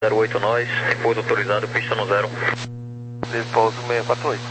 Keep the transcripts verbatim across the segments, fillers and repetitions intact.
zero oito nós, repouso autorizado, pista no zero. Repouso seis quatro oito.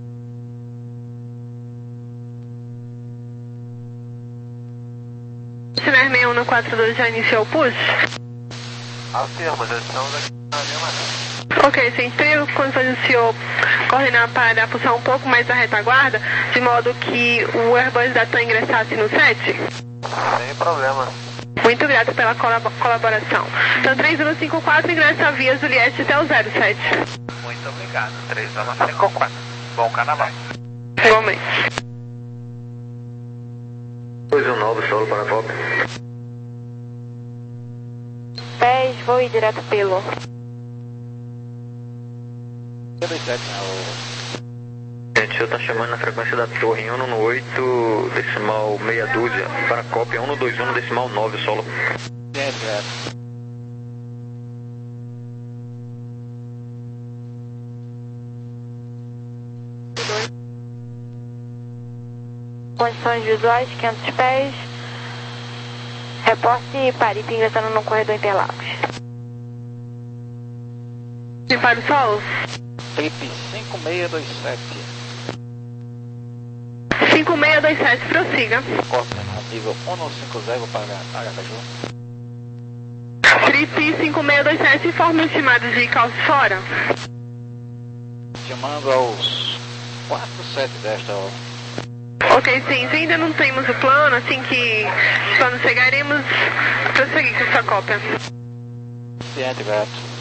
Ciner seis um no quatro dois já iniciou o push? Afirma, já estamos aqui na linha mais. Ok, sim, teria condições do senhor coordenar para puxar um pouco mais a retaguarda, de modo que o Airbus da TAM ingressasse no sete? Sem problema. Muito grato pela colab colaboração. Então, três um cinco quatro ingressa via Juliette até o zero sete. Muito obrigado. três um cinco quatro. Bom carnaval. Igualmente. dois um nove, solo para a F O P. Pés, vou ir direto pelo. Gente, o senhor está chamando na frequência da torre em um no oito, decimal meia dúzia, para a cópia um dois um, decimal nove, solo. Condições visuais, quinhentos pés. Reporte Paripe ingressando no corredor Interlagos. E para o solo? Trip cinco seis dois sete. cinco seis dois sete, prossiga. Cópia no nível um cinco zero para Aracaju. Trip cinco seis dois sete, informe o estimado de calço fora. Estimando aos quatro sete desta hora. Ok, sim, se ainda não temos o plano, assim que os planos chegaremos, prosseguir com sua cópia. Ciente, grato.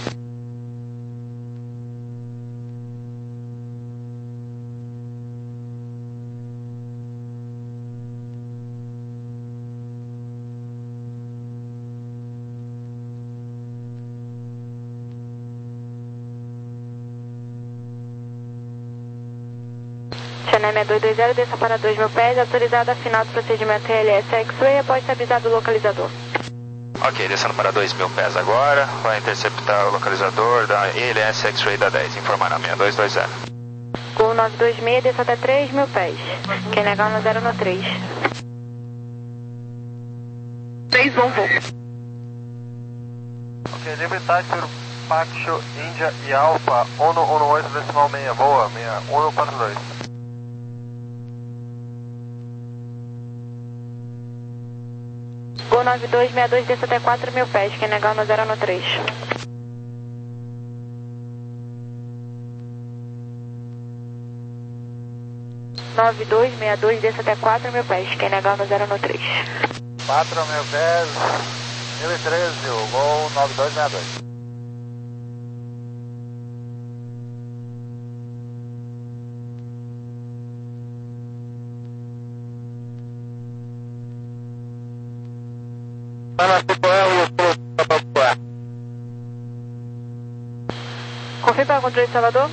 Channel seis dois dois zero, desça para dois mil pés, autorizada a final do procedimento L S X-Ray após ser avisado o localizador. Ok, descendo para dois mil pés agora, vai interceptar o localizador da L S X-Ray da dez, informará seis dois dois zero. Gol nove dois seis, desça até três mil pés. Quem negar no zero no três. três, bom voo. Ok, libertade por Paxo, Índia e Alfa, um um oito decimal seis, voa, um quatro dois. Gol nove dois seis dois, desça até quatro mil pés, quem negar no zero no três. nove dois seis dois, desça até quatro mil pés, quem negar no zero no três. quatro mil pés, mil e treze, o gol nove dois seis dois. Confirma para o controle de Salvador.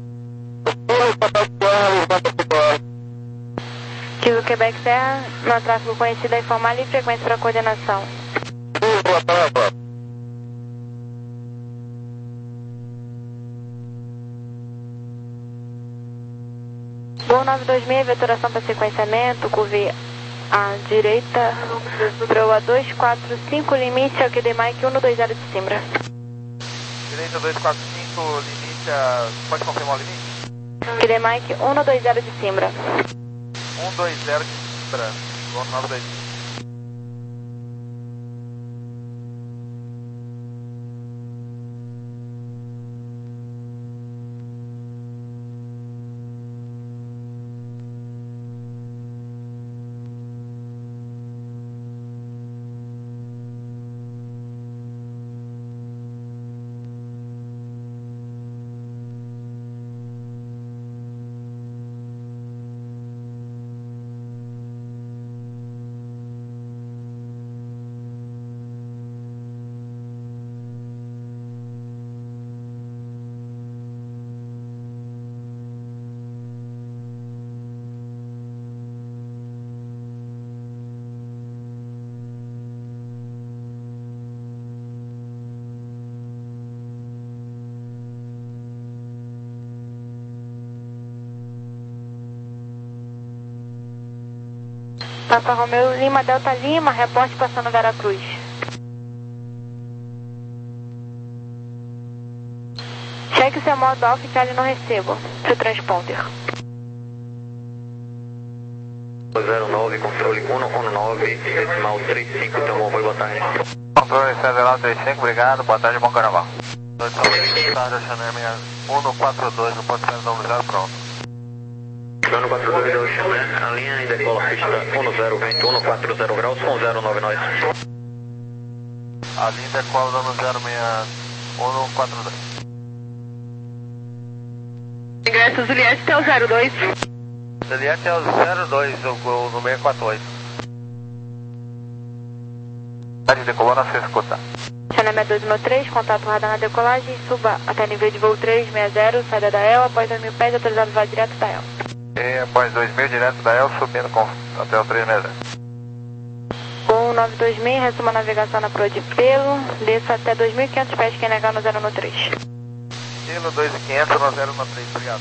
Kilo Quebec Serra, no tráfego conhecido a informar e frequência para coordenação. Gol nove dois seis, vetoração para sequenciamento, curve à direita, proa dois quatro cinco, limite ao Q D Mike um dois zero de Simbra. Direita dois quatro cinco, limite a... Pode confirmar o limite? Q D Mike um dois zero de Simbra. um dois zero de Simbra, gol nove dois cinco. Papa Romeu Lima Delta Lima, reporte passando Veracruz. Cheque seu modo alfa e Charlie não recebo. Seu transponder. zero nove, controle um um nove, decimal trinta e cinco, então foi, boa tarde. Controle sete nove três cinco, obrigado, boa tarde, bom carnaval. Boa tarde, Chanel um quatro dois, no ponto zero zero, pronto. um quatro dois, do Chanel, a linha e decola pista um zero, vento um quatro zero graus, um zero nove nós. A linha decola dando zero seis um quatro dois. Ingresso Juliette até o zero dois. Juliette é o zero dois, o, o, no seis quatro oito. Decolou na sua escuta. Chanel seis dois um três, contato radar na decolagem, suba até nível de voo três seis zero, saída da E L, após dois mil pés, autorizado voar direto da E L. E após dois mil, direto da E L, subindo com, até o três seis zero. um nove dois seis, resuma a navegação na proa de Pelo, desça até dois mil e quinhentos pés, que é negar no zero um três. Pelo dois mil e quinhentos no zero um três, obrigado.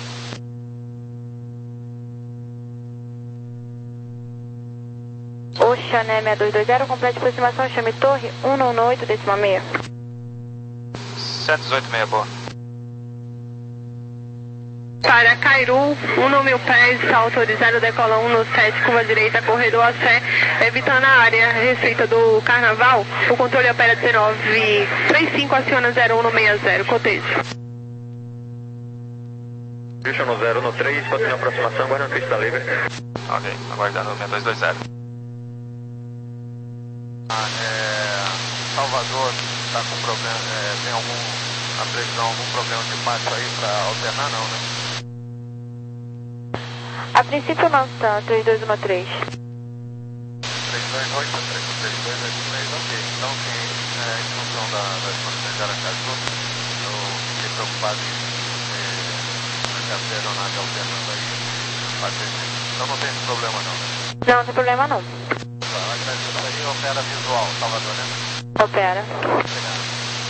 O Chanel seis dois dois zero, complete aproximação, chame torre um um oito, décima seis. cento e dezoito meia, boa. Para Cairu, um mil pés, está autorizado, decola um no sete, curva direita, corredor a Sé, evitando a área restrita do Carnaval, o controle opera dezenove trinta e cinco, aciona zero um seis zero, cotejo. Houston no zero um três, continua a aproximação, agora na pista livre. Ok, aguardando o seis dois dois zero. Ah, é, Salvador está com problema, é, tem algum, na previsão, algum problema de pátio aí para alternar, não, né? A princípio não, tá, três dois um três. três dois oito, três dois oito três, ok. Então, sim, é, em função da, das condições de Aracaju, eu fiquei preocupado em é, ter a aeronave alternando aí, fazer isso. Então não tem esse problema não, né? Não, não tem problema não. Isso aí opera visual, Salvador, né? Opera. Obrigado.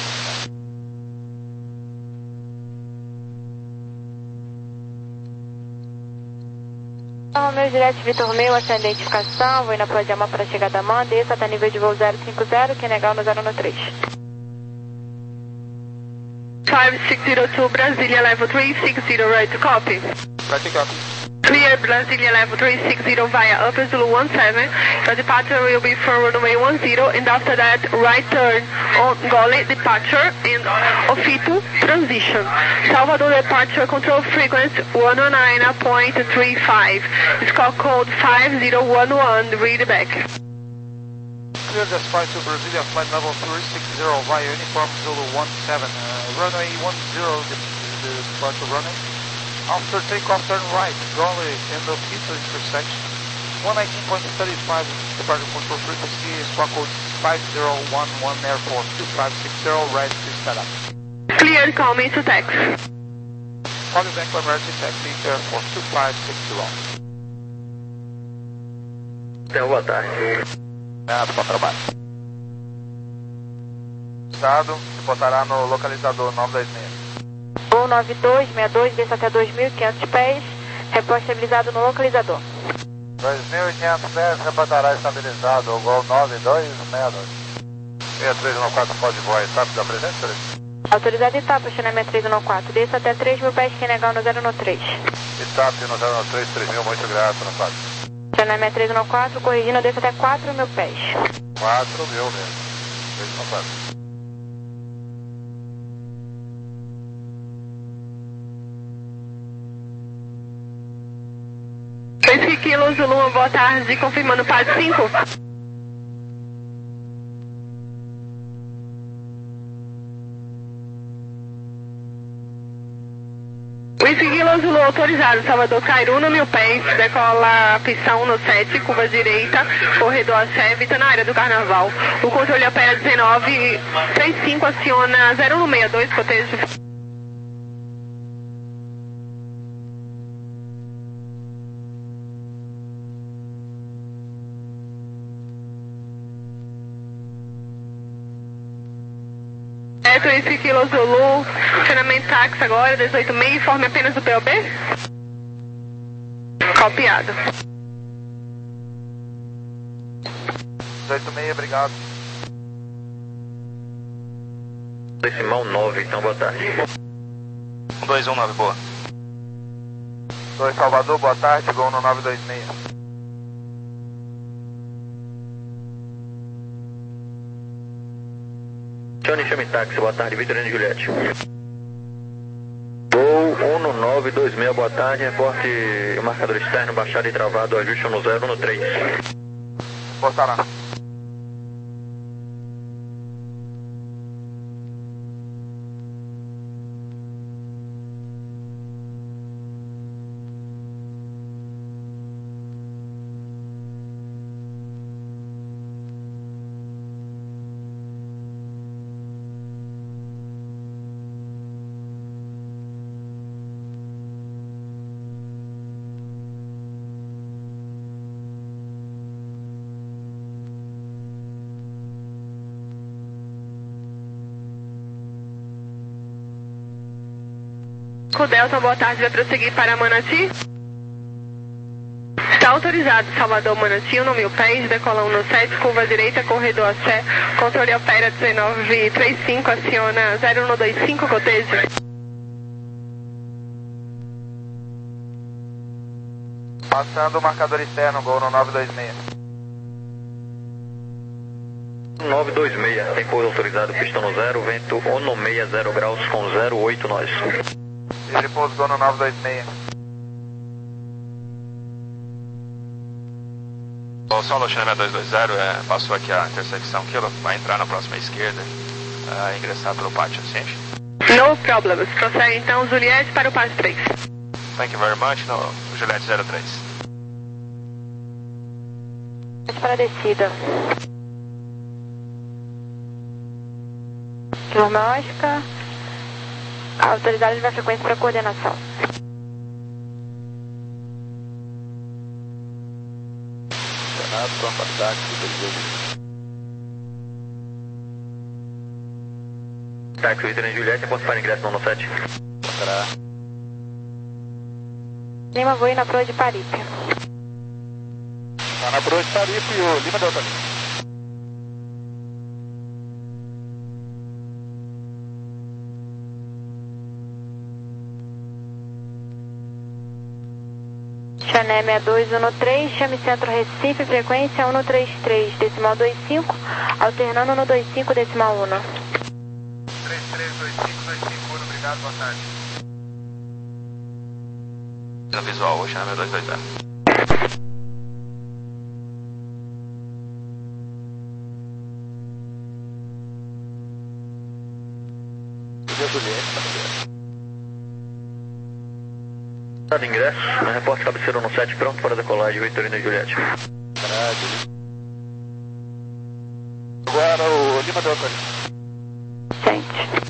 Meu direct Vitor Meu, essa é a identificação, vou ir na Proa de Amor para a chegada da mão, desça até nível de voo zero cinco zero, que é negar no zero um três. five six zero two, Brasília, level three six zero, right to copy. Right to copy. Clear Brasília, level three six zero via Upper Zulu one seven. Your departure will be forward runway one zero, and after that, right turn on Gole departure and Ofito transition. Salvador departure control frequency one oh nine point three five. Score code five zero one one, read back. Clear the flight to Brasilia, flight level three six zero via Uniform Zulu one seven. Uh, runway one zero, the, the departure runway. After takeoff, turn right, Gole and the Ofito intersection. one nineteen point three five, departure control frequency, squawk code five zero one one, airport two five six zero, right to set up. Clear, call me to taxi. Call you back for emergency taxi, airport two five six zero. Então, boa tarde. Obrigado, bom trabalho. Estado, se botará no localizador nove dois seis. um nove dois seis dois, desça até dois mil e quinhentos pés, repórter estabilizado no localizador. dois mil e quinhentos pés, reportará estabilizado, o Gol nove dois seis dois. seis três um quatro, pode voar, etapa da presença, senhor? Autorizado etapa, Chanel seis três um quatro, desça até três mil pés, que é negar no zero um três. Etapa no zero um três, três mil, muito grato, no quatro. Chanel seis três um quatro, corrigindo, desça até quatro mil pés. quatro mil mesmo, três um quatro. Whisky Kilo Zulu, boa tarde, confirmando P A D cinco. Whisky Kilo Zulu, autorizado, Salvador Cairu no mil pés, decola pista um no sete, curva direita, corredor a Sé, evita na área do Carnaval. O controle opera dezenove trinta e cinco, aciona zero um seis dois, cotejo. Whisky Kilo Zulu, funcionamento táxi agora, dezoito seis, informe apenas o P O B? Copiado. dezoito seis, obrigado. Decimal nove, então boa tarde. um dois um nove, boa. dois Salvador, boa tarde, Gol no nove dois seis. Johnny, chame táxi, boa tarde, Vitorino e Juliette. Gol um no nove dois seis, boa tarde, reporte o marcador externo, baixado e travado, ajuste um no zero, um no três. Portará. Delta, boa tarde, vai prosseguir para Manati. Está autorizado, Salvador, Manati, um no mil pés, decola um no sete, curva direita, corredor a Sé, controle opera dezenove trinta e cinco, aciona zero um dois cinco, cotejo. Passando o marcador externo, Gol no nove dois seis. nove dois seis, tem pouso autorizado, pistão no zero, vento um no seis, zero graus com zero oito nós. Ele pouso Gol no nove dois seis. O solo China dois dois zero é, passou aqui a intersecção Kilo, vai entrar na próxima esquerda, é, ingressar pelo pátio, ciente? No problems. Prossegue então Juliette para o pátio três. Thank you very much, no Juliette zero três. Para a descida. Diagnóstica. Autorizado de frequência para coordenação. Senado, pronto, ataque, Táxi Vitorino e Juliette, posso para ingresso no sete. Portará. Lima voe na proa de Paripe. Tá na proa de Paripe, o Lima Delta. Chané seis dois um três, chame centro Recife, frequência um no trinta e três, decimal vinte e cinco, alternando no vinte e cinco, decimal um. três três dois cinco dois cinco, obrigado, boa tarde. No visual, o China dois dois zero. De ingresso, na repórter cabeceiro no sete, pronto para decolagem, Vitorino e Juliette. Agora o Lima Delta. Gente.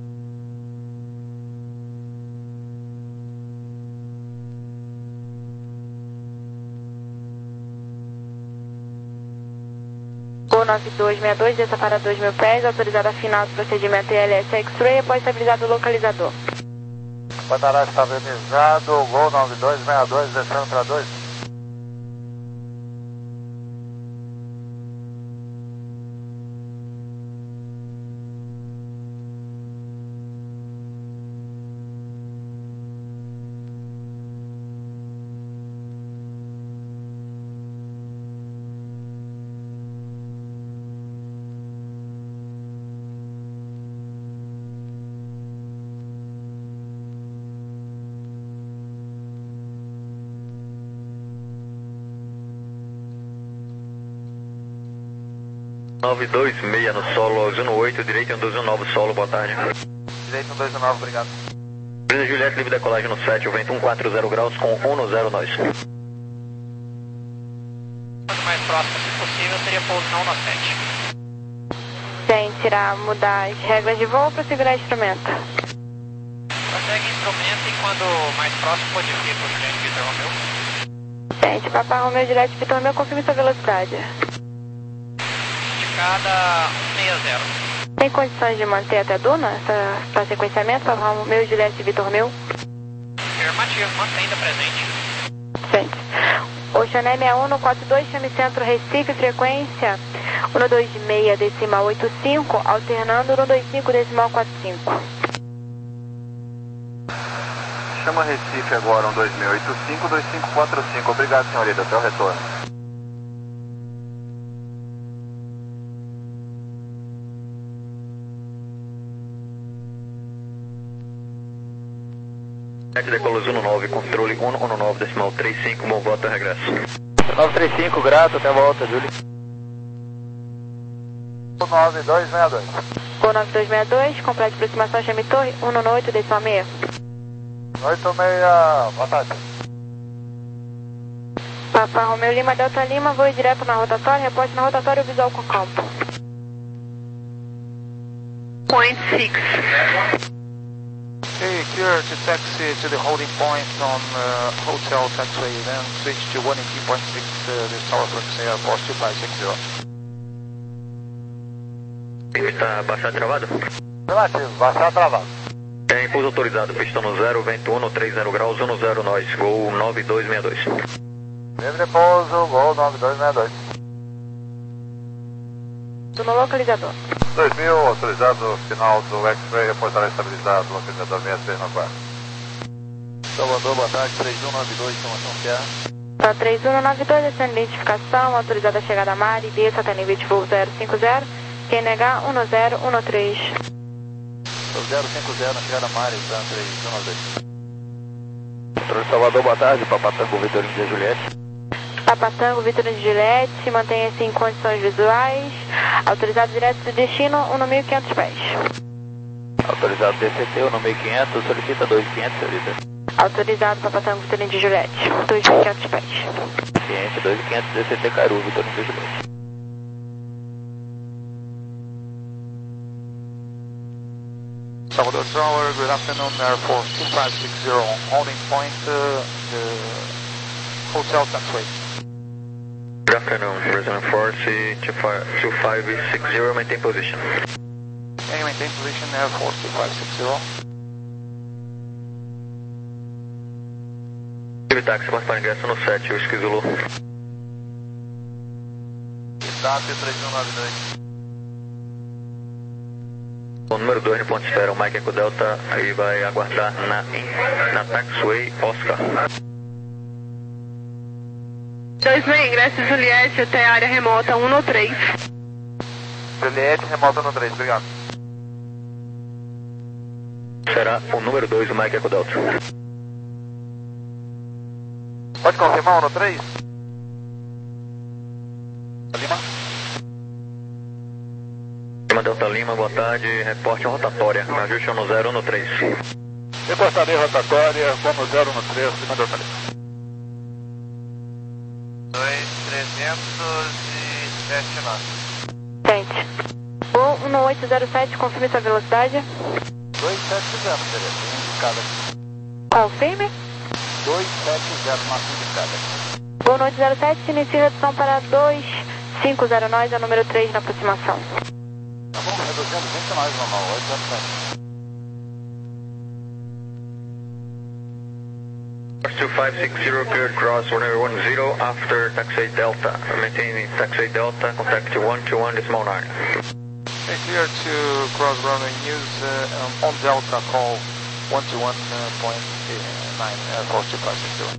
Gol nove dois seis dois, desça para dois mil pés, autorizada final do procedimento I L S X-Ray após estabilizado o localizador. Pantará estabilizado, Gol nove dois seis dois, descendo para dois. nove dois seis no solo, azul no oito, direito um dois um nove solo, boa tarde. Direito um dois um nove, obrigado. Vitorino e Juliette, livre decolagem no sete, o vento um quatro zero graus com um no zero nós. Quanto mais próximo se possível, seria pouso não no sete. Sem tirar, mudar as regras de voo para segurar instrumento. Prossegue instrumento e quando mais próximo modifica o Juliette Vitor Romeu. Gente, Papa Romeu Juliette Vitor Romeu, confirme sua velocidade. Indicada cento e sessenta. Tem condições de manter até Duna, para sequenciamento, Papa Romeu Juliette Vitor Romeu? Afirmativo, mantendo presente. Gente. Oceané seis um no quatro dois, chame centro Recife, frequência um no dois seis, decimal oitenta e cinco, alternando no vinte e cinco, decimal quarenta e cinco. chama Recife agora, um dois mil oito cinco, dois cinco quatro cinco. Obrigado, senhorita, até o retorno. Decolos um nove, controle um um nove, decimal trinta e cinco, bom volta, regresso. nove três cinco, grato, até a volta, Júlio. nove dois seis dois. Gol nove dois seis dois, complete aproximação Chame Torre, um nove oito, decimal seis. oito seis, boa tarde. Papa Romeu Lima, Delta Lima, voe direto na rotatória, reporte na rotatória visual com campo. Point six. Okay, clear to taxi to the holding point on uh, Hotel Taxiway, then switch to one eighteen point six, uh, this tower frequency Air Force two five six zero. Está baixado travado? Relativo, baixado travado. É, impulso autorizado, pistão no zero, vento um, trinta graus, um zero nós, gol nove dois seis dois. Livre pouso, gol nove dois seis dois. No localizador. dois mil, autorizado, final do X-Ray, reportar estabilizado, localizador seis seis nove quatro. Salvador, boa tarde, três um nove dois, informação P A. Para três um nove dois, descendo identificação, autorizada a chegada a mar e desça até nível de voo zero cinco zero, Q N H um zero um três. zero cinco zero, na chegada a mar, tá, três um nove dois. Controle Salvador, boa tarde, Papatango, Vitorino de Juliette. Papatango, Vitorino de Juliette, mantenha-se em condições visuais, autorizado direto do destino, um mil e quinhentos pés. Autorizado D C T, um mil e quinhentos, solicita dois mil e quinhentos, senhorita. Autorizado Papatango, Vitorino de Juliette, dois mil e quinhentos pés. Cliente dois mil e quinhentos, D C T Cairu, Vitorino de Juliette. Salvador Tower, good afternoon, Air Force two five six zero, holding point, uh, the Hotel Taxiway. Good afternoon, Brazilian Force two five six zero, maintain position. Okay, maintain position, Air Force two five six zero. Tive táxi, marca para ingresso no sete, Whisky Zulu. Estado três um nove dois. O número dois no ponto de espera, o Mike Eco Delta, aí vai aguardar na, na Taxiway Oscar. dois mil, ingresso Juliette até área remota um no três. Juliette, remota no três, obrigado. Será o número dois, o Mike Eco Delta. Pode confirmar um no três? Lima? Lima Delta Lima, boa tarde, reporte rotatória, ajuste no zero no três. Reportarei rotatória, como zero no três, Lima Delta Lima. dois trezentos e sete nove. Gente, voo um oito zero sete, confirme sua velocidade. dois sete zero, seria indicada aqui. Confirme. dois sete zero, máximo indicada. Voo no oito zero sete, inicia redução para dois cinco zero nós, é o número três na aproximação. Tá bom, reduzindo vinte nós normal, oito zero sete. two five six zero, cleared cross runway one zero after taxi Delta. Maintaining taxi Delta, contact one two one decimal nine. Okay, clear to cross runway news uh, um, on Delta, call one two one point nine, Air Force two five six zero.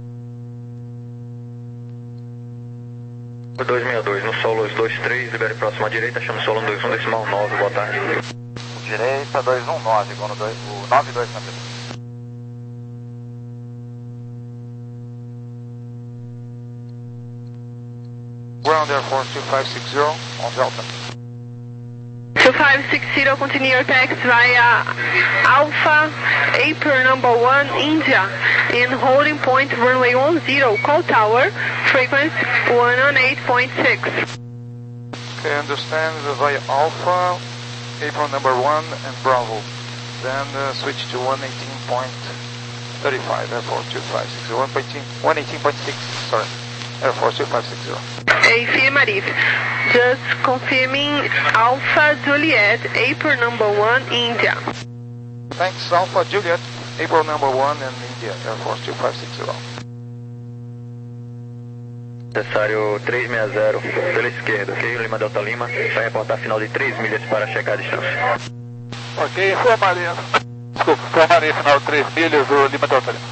dois seis dois, no solo dois três, libere próximo à direita, chama solo dois um decimal nove, boa tarde. Direita dois um nove, igual no dois, o nove dois na direita. Ground Air Force two five six zero on Delta. two five six zero, continue your taxi via Alpha, April number one, India, in holding point runway one zero, call tower, frequency one oh eight point six. Okay, understand uh, via Alpha, April number one and Bravo. Then uh, switch to one eighteen point three five, Air Force two five six zero, one eighteen point six, sorry, Air Force two five six zero. Affirmative. Just confirming Alpha Juliet, April number one, India. Thanks, Alpha Juliet, April number one and India, Air Force two five six zero. Necessário três seis zero, pela esquerda, ok? Lima Delta Lima, vai reportar final de três milhas para checar a distância. Ok, informaremos. Desculpa, Camarim, final três milhas, o Lima Delta Lima.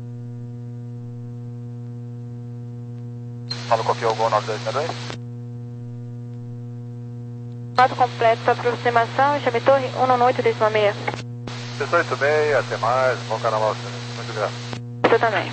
Fala qual que é o Gol nove dois seis dois? Fato completo para aproximação, chame torre um nove oito, décima meia. dezoito e meia, até mais, bom carnaval, muito grato. Você também.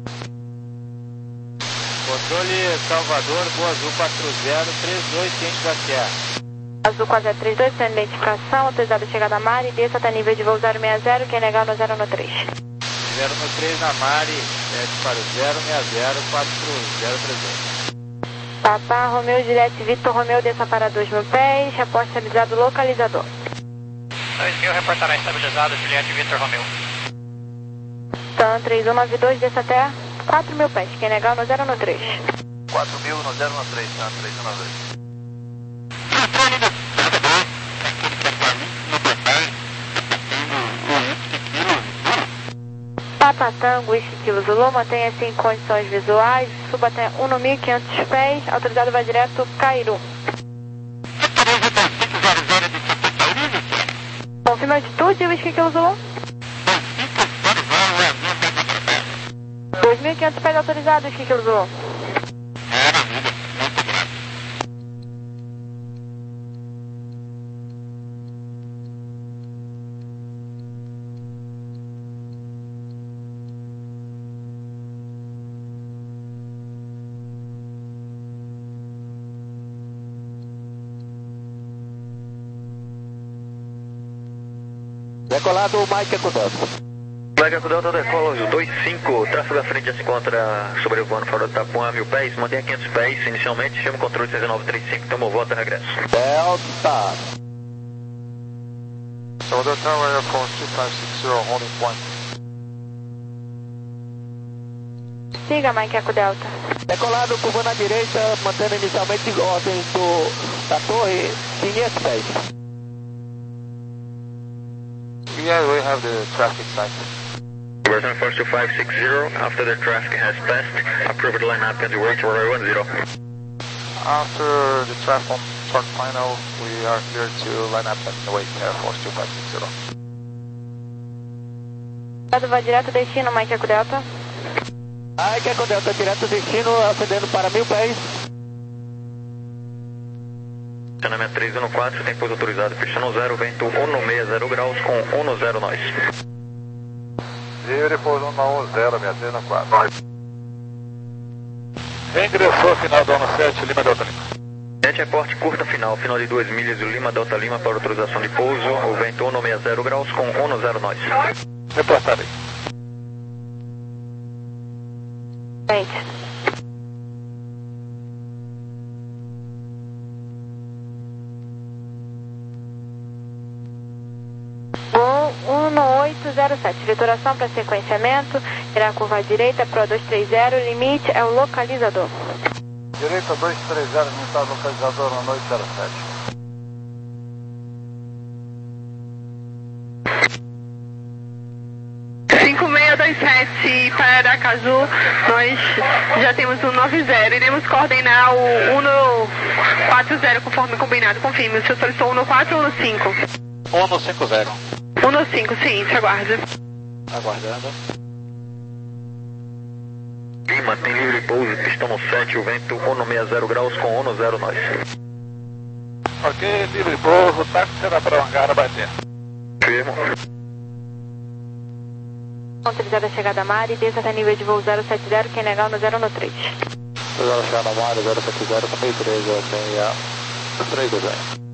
Controle Salvador, Boa Azul quatro zero três dois, ciente da Serra. Azul quatro zero três dois, sem identificação, autorizado a chegada a Mari, desça até nível de voo zero seis zero, quem negar no zero um três. zero um três na Mari, sete para o zero seis zero quatro zero três dois. Papá, Romeu, Juliette, Vitor, Romeu, desça para dois mil pés, reporte estabilizado localizador. dois mil, reportará estabilizado, Juliette, Vitor, Romeu. Tan três um nove dois, desça até quatro mil pés, quem negar no zero um três. quatro mil no zero um três, tá? três um nove dois. Papa Tango, Whisky Kilo Zulu, mantenha-se em condições visuais, suba até um mil e quinhentos pés, autorizado vai direto Cairu. Confirma a altitude, Whisky Kilo Zulu. dois mil e quinhentos pés autorizado, Whisky Kilo Zulu. Decolado o Mike Acudelta. Mike Acudelta decola os dois cinco, tráfego à frente já se encontra sobrevoando fora do Tapuã a mil pés, mantenha quinhentos pés inicialmente, chama o controle seis nove três cinco, tomou volta, regresso. Delta. Salvador Tower, Air Force two five six zero, holding point. Siga, Mike Eco Delta. Decolado, curva na direita, mantendo inicialmente ordem do, da torre, quinhentos pés. Yeah, we have the traffic sight. Conversion Force two five six zero, after the traffic has passed, approved line up and wait for one zero. After the traffic turn final, we are clear to line up and wait Air Force two five six zero. Vai direto destino, Mike Eco Delta. Mike Eco Delta, direto destino, ascendendo para mil pés. Estacionamento três um quatro, tempo autorizado, fechando zero, vento um seis zero graus com um zero nós. Livre por um um zero, seis três quatro. Regressou, final do ano sete, Lima Delta Lima. sete reporte curta final, final de duas milhas do Lima Delta Lima para autorização de pouso, o vento um seis zero graus com um zero nós. Reportarei. Gente. Gol um oito zero sete, vituração para sequenciamento, irá curva à direita, Pro dois três zero, limite é o localizador. Direita dois três zero, limitado localizador no oito zero sete. cinco seis dois sete para Aracaju, nós já temos o nove zero, iremos coordenar o um quatro zero conforme combinado, confirme, o senhor solicitou um quatro ou um cinco? um cinco zero. um cinco, sim, te aguarda. Aguardando. Lima, tem livre pouso, pistão no sete, o vento um seis zero graus com um zero nós. Ok, livre pouso, o táxi será para o hangar a bater. Firmo. Autorizada a chegada a Mari, desça até nível de voo zero sete zero, quem negar no zero um três. Autorizada a chegada a Mari, zero sete zero, meio três, seis três dois zero.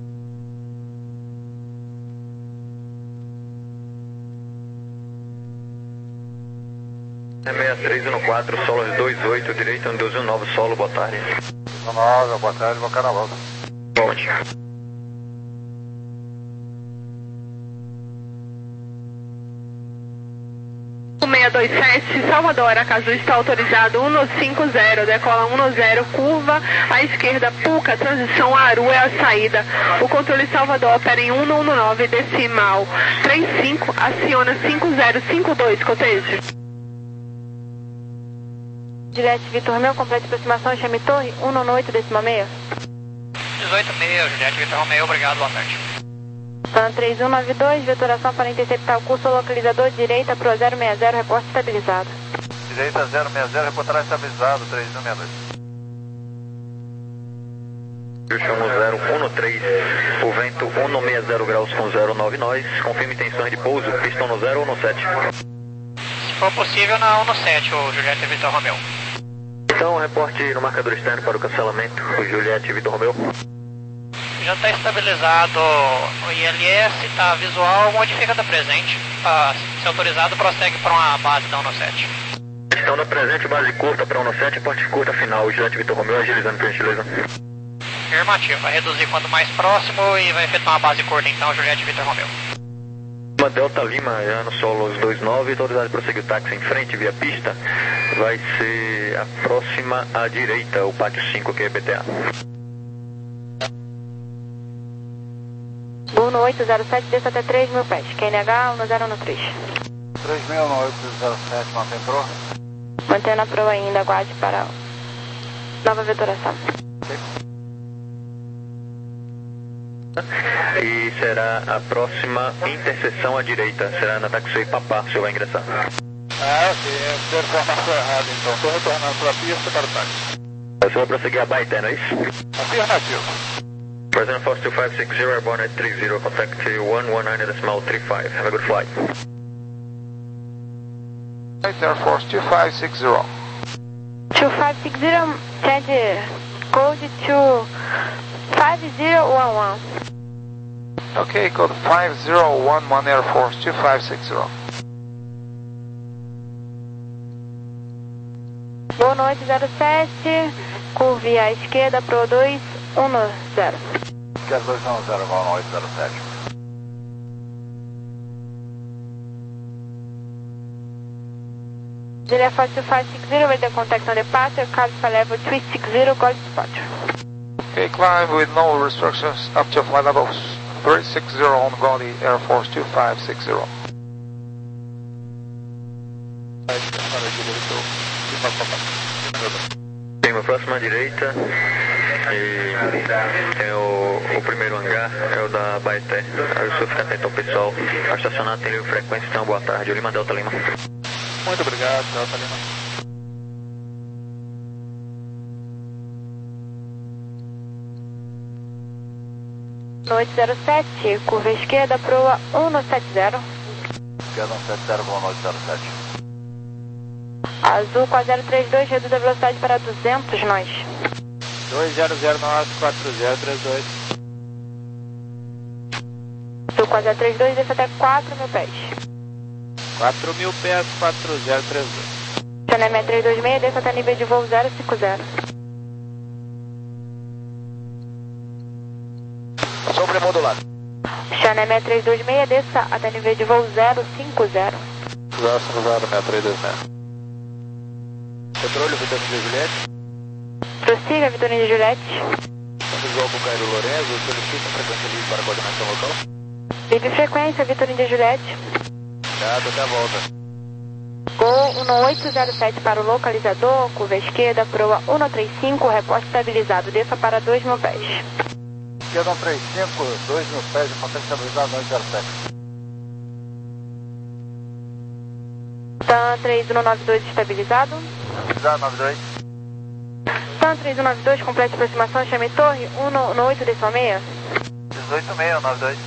seis três um quatro, solo dois oito, direito, um dois um nove, solo, boa tarde. nove, boa tarde, bom carnaval. Bom dia. seis dois sete, Salvador, Aracaju está autorizado um cinco zero, decola um zero, curva à esquerda, Puca, transição Aru é a saída. O controle Salvador opera em um um nove, decimal três cinco, aciona cinco zero cinco dois, cotejo. Juliette Vitor Romeu, completa aproximação, chame torre um oito, decimal meia. dezoito seis, Juliette, Vitor Romeu, obrigado, boa tarde. Tan três um nove dois, vetoração para interceptar o curso localizador direita para o zero seis zero, reporte estabilizado. Direita zero seis zero, reportará estabilizado, três um seis dois. Eu chamo zero um três, o vento cento e sessenta graus com zero nove nós, confirme intenções de pouso, pistão no zero ou no sete. Se for possível, na um no sete, o Juliette Vitor Romeo. Então, reporte no marcador externo para o cancelamento, o Juliette Vitor Romeo. Já está estabilizado, o I L S está visual, modifica da presente. Ah, se autorizado, prossegue para uma base da um no sete. Estão na presente, base curta para um no sete, porte curta final, o Juliette Vitor Romeo agilizando por gentileza. Afirmativo, vai reduzir quando mais próximo e vai efetuar uma base curta então, Juliette Vitor Romeo. Uma Delta Lima, já no solo os dois nove, autorizado para prosseguir o táxi em frente via pista, vai ser a próxima à direita, o pátio cinco, que é B T A. Uno oito zero sete, desça até três mil pés, Q N H um zero um três. três mil no oito zero sete, mantém pro. Mantendo a proa ainda, aguarde para nova vetoração. E será a próxima interseção à direita, será na taxi Papá, o senhor vai ingressar. Ah, sim, deu informação errada, então estou retornando para a pista para o táxi. O senhor vai prosseguir a baita, não é isso? Afirmativo. President Force two five six zero, airborne at three zero, contact one one nine decimal three five. Have a good flight. Air Force two five six zero. two five six zero, change code to five zero one one. Okay, code five zero one one Air Force two five six zero. Boa noite, zero sete, curve à esquerda, pro dois um zero. Quer dois um zero, vão no oito zero sete. Julia Fox two five six zero, with the contact on departure, Capsule level three six zero, call departure. Okay, climb with no restrictions up to flight level three six zero on Gaudi Air Force two five six zero. Tem uma próxima direita e tem o, o primeiro hangar, é o da Baeté. Aí o senhor fica atento ao pessoal. A estacionar tem livre frequência, então boa tarde. Lima Delta Lima. Muito obrigado, Delta Lima. Noite zero sete, curva esquerda, proa um sete zero. Esquerda um sete zero, vão no oito zero sete. Azul quatro zero três dois, reduz a velocidade para duzentos nós. dois zero zero nove quatro zero três dois. Azul quatro zero três dois, desce até quatro mil pés. quatro mil pés, quatro zero três dois. Chanel seis dois seis, desce até nível de voo zero cinco zero. Sobremodulado. Chanel três dois seis, desça até nível de voo zero cinco zero. Próximo zero seis três dois seis. Controle, Vitorino de Juliette. Prossiga, Vitorino de Juliette. Visual com Cairo Lourenço, solicita frequência livre para coordenação local. Livre frequência, Vitorino de Juliette. Obrigado, até a volta. Gol um oito zero sete para o localizador, curva esquerda, proa um três cinco, reporte estabilizado, desça para dois mil pés. Esquerda um três cinco, dois mil pés, contato estabilizado no oito zero sete. Tan três um nove dois estabilizado. Estabilizado nove dois. Tan três um nove dois, complete aproximação, chame torre um oito decimal seis. dezoito seis, nove dois.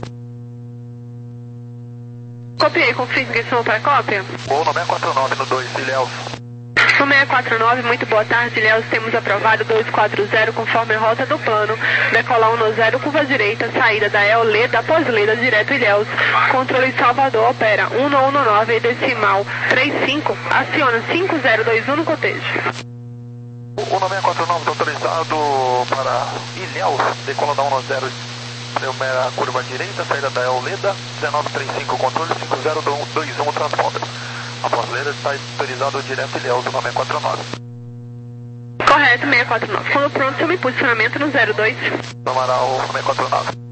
Copiei, confirmação para cópia. Ou no seis quatro nove no dois, Ilhéus. No seis quatro nove, muito boa tarde, Ilhéus, temos aprovado dois quatro zero conforme a rota do plano. Decolar um zero, curva direita, saída da El Leda, após Leda, direto Ilhéus. Controle Salvador, opera um um nove, decimal três cinco, aciona cinco zero dois um no cotejo. O seis quatro nove está autorizado para Ilhéus, decola da um zero, primeira curva direita, saída da El Leda, dezenove trinta e cinco, controle cinco zero dois um, transponder. Após Leda está autorizado direto Ilhéus no seis quatro nove. Correto, seis quatro nove. Quando pronto, seu me posicionamento no zero dois. Tomará o seis quatro nove.